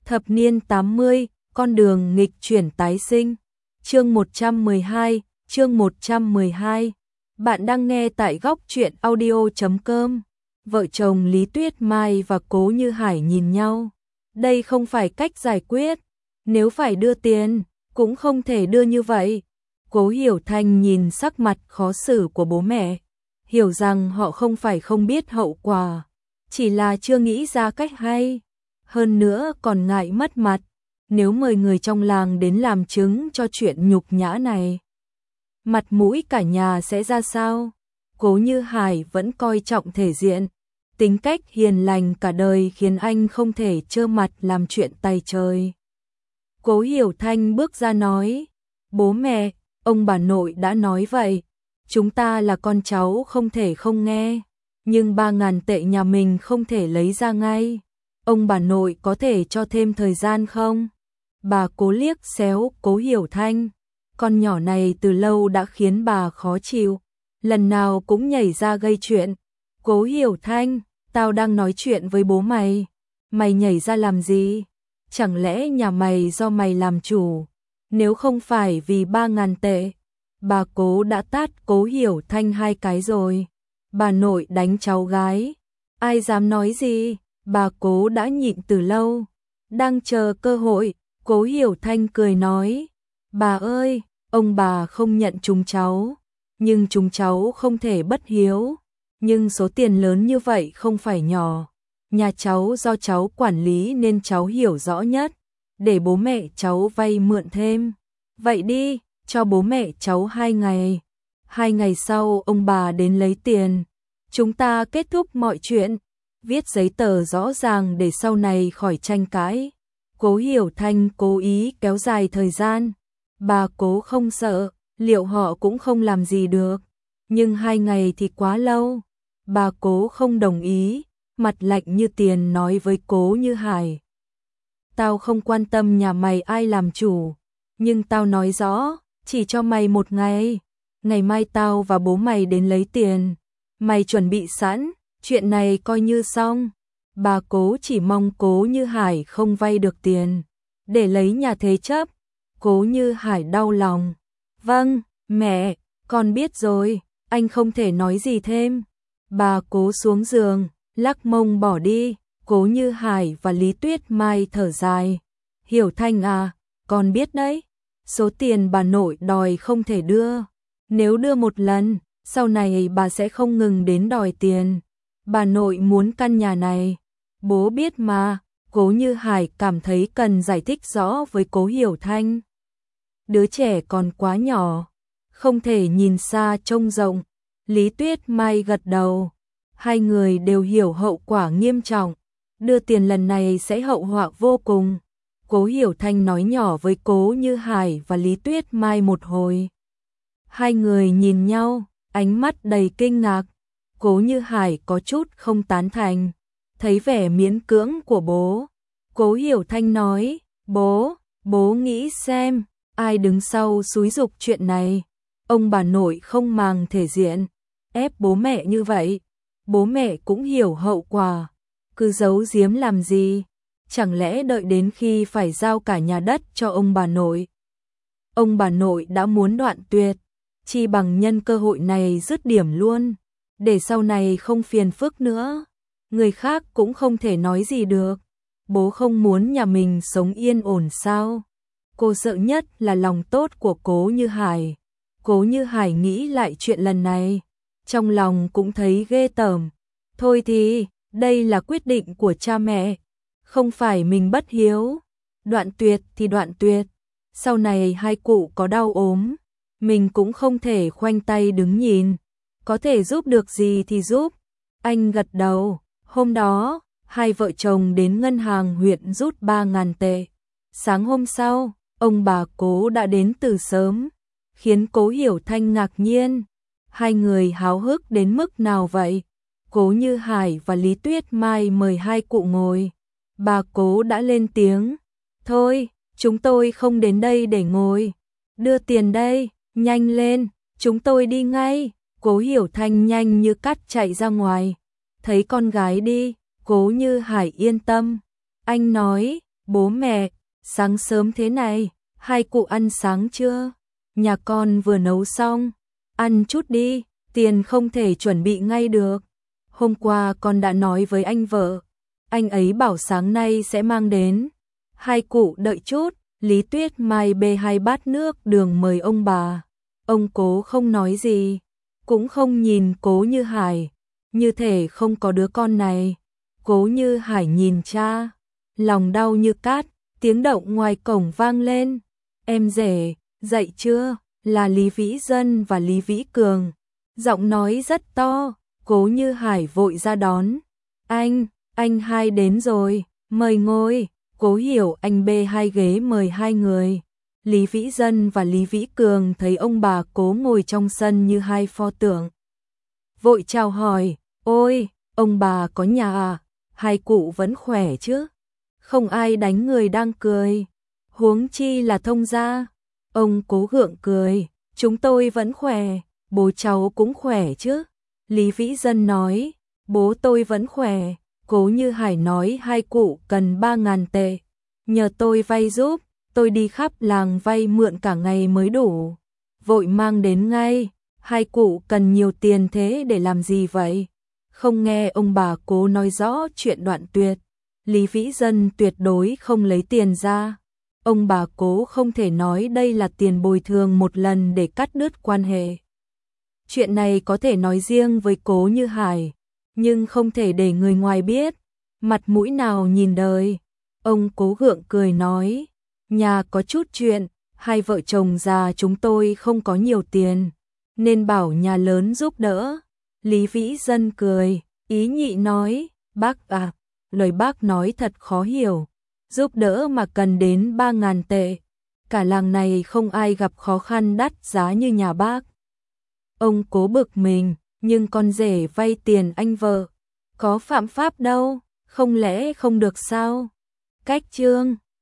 Thập niên 80, con đường nghịch chuyển tái sinh. Chương 112, chương 112. Bạn đang nghe tại góc truyện audio.com. Vợ chồng Lý Tuyết Mai và Cố Như Hải nhìn nhau. Đây không phải cách giải quyết. Nếu phải đưa tiền, cũng không thể đưa như vậy. Cố Hiểu Thanh nhìn sắc mặt khó xử của bố mẹ, hiểu rằng họ không phải không biết hậu quả, chỉ là chưa nghĩ ra cách hay. Hơn nữa còn ngại mất mặt, nếu mời người trong làng đến làm chứng cho chuyện nhục nhã này, mặt mũi cả nhà sẽ ra sao? Cố Như Hải vẫn coi trọng thể diện, tính cách hiền lành cả đời khiến anh không thể trơ mặt làm chuyện tay trời. Cố Hiểu Thanh bước ra nói, bố mẹ, ông bà nội đã nói vậy, chúng ta là con cháu không thể không nghe, nhưng 3.000 tệ nhà mình không thể lấy ra ngay. Ông bà nội có thể cho thêm thời gian không? Bà Cố liếc xéo Cố Hiểu Thanh, con nhỏ này từ lâu đã khiến bà khó chịu, lần nào cũng nhảy ra gây chuyện. Cố Hiểu Thanh, tao đang nói chuyện với bố mày, mày nhảy ra làm gì? Chẳng lẽ nhà mày do mày làm chủ? Nếu không phải vì 3.000 tệ, bà Cố đã tát Cố Hiểu Thanh 2 cái rồi. Bà nội đánh cháu gái, ai dám nói gì? Bà Cố đã nhịn từ lâu, đang chờ cơ hội. Cố Hiểu Thanh cười nói, bà ơi, ông bà không nhận chúng cháu, nhưng chúng cháu không thể bất hiếu. Nhưng số tiền lớn như vậy không phải nhỏ, nhà cháu do cháu quản lý nên cháu hiểu rõ nhất, để bố mẹ cháu vay mượn thêm. Vậy đi, cho bố mẹ cháu 2 ngày. 2 ngày sau ông bà đến lấy tiền, chúng ta kết thúc mọi chuyện, viết giấy tờ rõ ràng để sau này khỏi tranh cãi. Cố Hiểu Thanh cố ý kéo dài thời gian. Bà Cố không sợ, liệu họ cũng không làm gì được, nhưng 2 ngày thì quá lâu. Bà Cố không đồng ý, mặt lạnh như tiền nói với Cố Như Hải, tao không quan tâm nhà mày ai làm chủ, nhưng tao nói rõ, chỉ cho mày 1 ngày. Ngày mai tao và bố mày đến lấy tiền, mày chuẩn bị sẵn, chuyện này coi như xong. Bà Cố chỉ mong Cố Như Hải không vay được tiền để lấy nhà thế chấp. Cố Như Hải đau lòng, vâng, mẹ, con biết rồi. Anh không thể nói gì thêm. Bà Cố xuống giường, lắc mông bỏ đi. Cố Như Hải và Lý Tuyết Mai thở dài, Hiểu Thanh à, con biết đấy, số tiền bà nội đòi không thể đưa. Nếu đưa một lần, sau này bà sẽ không ngừng đến đòi tiền. Bà nội muốn căn nhà này, bố biết mà. Cố Như Hải cảm thấy cần giải thích rõ với Cố Hiểu Thanh. Đứa trẻ còn quá nhỏ, không thể nhìn xa trông rộng. Lý Tuyết Mai gật đầu, hai người đều hiểu hậu quả nghiêm trọng, đưa tiền lần này sẽ hậu họa vô cùng. Cố Hiểu Thanh nói nhỏ với Cố Như Hải và Lý Tuyết Mai một hồi. Hai người nhìn nhau, ánh mắt đầy kinh ngạc. Cố Như Hải có chút không tán thành, thấy vẻ miễn cưỡng của bố. Cố Hiểu Thanh nói, bố nghĩ xem, ai đứng sau xúi giục chuyện này. Ông bà nội không màng thể diện, ép bố mẹ như vậy. Bố mẹ cũng hiểu hậu quả, cứ giấu giếm làm gì? Chẳng lẽ đợi đến khi phải giao cả nhà đất cho ông bà nội? Ông bà nội đã muốn đoạn tuyệt, chi bằng nhân cơ hội này dứt điểm luôn, để sau này không phiền phức nữa. Người khác cũng không thể nói gì được. Bố không muốn nhà mình sống yên ổn sao? Cô sợ nhất là lòng tốt của Cố Như Hải. Cố Như Hải nghĩ lại chuyện lần này, trong lòng cũng thấy ghê tởm. Thôi thì, đây là quyết định của cha mẹ, không phải mình bất hiếu. Đoạn tuyệt thì đoạn tuyệt, sau này hai cụ có đau ốm, mình cũng không thể khoanh tay đứng nhìn, có thể giúp được gì thì giúp. Anh gật đầu. Hôm đó, hai vợ chồng đến ngân hàng huyện rút 3.000 tệ. Sáng hôm sau, ông bà Cố đã đến từ sớm, khiến Cố Hiểu Thanh ngạc nhiên. Hai người háo hức đến mức nào vậy? Cố Như Hải và Lý Tuyết Mai mời hai cụ ngồi. Bà Cố đã lên tiếng, thôi, chúng tôi không đến đây để ngồi. Đưa tiền đây, nhanh lên, chúng tôi đi ngay. Cố Hiểu Thanh nhanh như cắt chạy ra ngoài. Thấy con gái đi, Cố Như Hải yên tâm. Anh nói, Bố mẹ, sáng sớm thế này, hai cụ ăn sáng chưa? Nhà con vừa nấu xong, ăn chút đi, tiền không thể chuẩn bị ngay được. Hôm qua con đã nói với anh vợ, anh ấy bảo sáng nay sẽ mang đến. Hai cụ đợi chút, Lý Tuyết Mai bê hai bát nước đường mời ông bà. Ông Cố không nói gì, cũng không nhìn Cố Như Hải, như thể không có đứa con này. Cố Như Hải nhìn cha, lòng đau như cát, tiếng động ngoài cổng vang lên. Em rể, dậy chưa? Là Lý Vĩ Dân và Lý Vĩ Cường. Giọng nói rất to, Cố Như Hải vội ra đón. Anh hai đến rồi, mời ngồi. Cố Hiểu Anh bê hai ghế mời hai người. Lý Vĩ Dân và Lý Vĩ Cường thấy ông bà Cố ngồi trong sân như hai pho tượng. Vội chào hỏi, ôi, ông bà có nhà à? Hai cụ vẫn khỏe chứ? Không ai đánh người đang cười. Huống chi là thông gia. Ông Cố gượng cười, chúng tôi vẫn khỏe, bố cháu cũng khỏe chứ? Lý Vĩ Dân nói, bố tôi vẫn khỏe. Cố Như Hải nói hai cụ cần 3.000 tệ. Nhờ tôi vay giúp, tôi đi khắp làng vay mượn cả ngày mới đủ. Vội mang đến ngay, hai cụ cần nhiều tiền thế để làm gì vậy? Không nghe ông bà Cố nói rõ chuyện đoạn tuyệt. Lý Vĩ Dân tuyệt đối không lấy tiền ra. Ông bà Cố không thể nói đây là tiền bồi thường một lần để cắt đứt quan hệ. Chuyện này có thể nói riêng với Cố Như Hải, nhưng không thể để người ngoài biết. Mặt mũi nào nhìn đời. Ông Cố gượng cười nói, nhà có chút chuyện, hai vợ chồng già chúng tôi không có nhiều tiền, nên bảo nhà lớn giúp đỡ. Lý Vĩ Dân cười, ý nhị nói, bác à, lời bác nói thật khó hiểu, giúp đỡ mà cần đến 3.000 tệ. Cả làng này không ai gặp khó khăn đắt giá như nhà bác. Ông Cố bực mình, nhưng con rể vay tiền anh vợ, có phạm pháp đâu, không lẽ không được sao? Cách chương